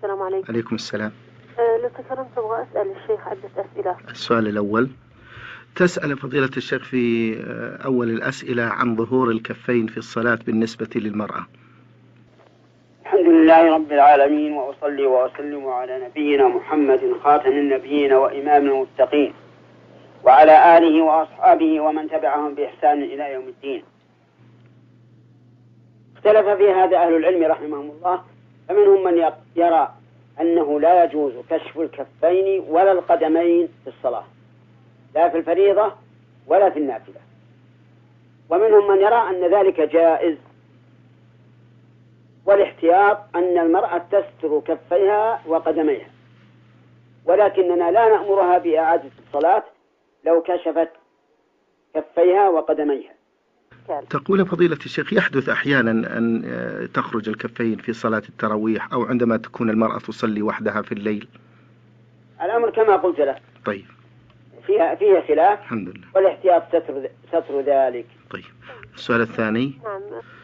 السلام عليكم. عليكم السلام. لو تكرمت أبغى أسأل الشيخ عدة أسئلة. السؤال الأول، تسأل فضيلة الشيخ في أول الأسئلة عن ظهور الكفين في الصلاة بالنسبة للمرأة. الحمد لله رب العالمين، وأصلي وأسلم على نبينا محمد خاتم النبيين وإمام المتقين، وعلى آله وأصحابه ومن تبعهم بإحسان إلى يوم الدين. اختلف في هذا أهل العلم رحمهم الله، فمنهم من يرى أنه لا يجوز كشف الكفين ولا القدمين في الصلاة، لا في الفريضة ولا في النافلة، ومنهم من يرى أن ذلك جائز، والاحتياط أن المرأة تستر كفيها وقدميها، ولكننا لا نأمرها بإعادة الصلاة لو كشفت كفيها وقدميها. تقول فضيلة الشيخ يحدث أحيانا أن تخرج الكفين في صلاة التراويح أو عندما تكون المرأة تصلي وحدها في الليل. الأمر كما قلت لك. طيب. فيها خلاف. الحمد لله. والاحتياط ستر ذلك. طيب. السؤال الثاني. نعم.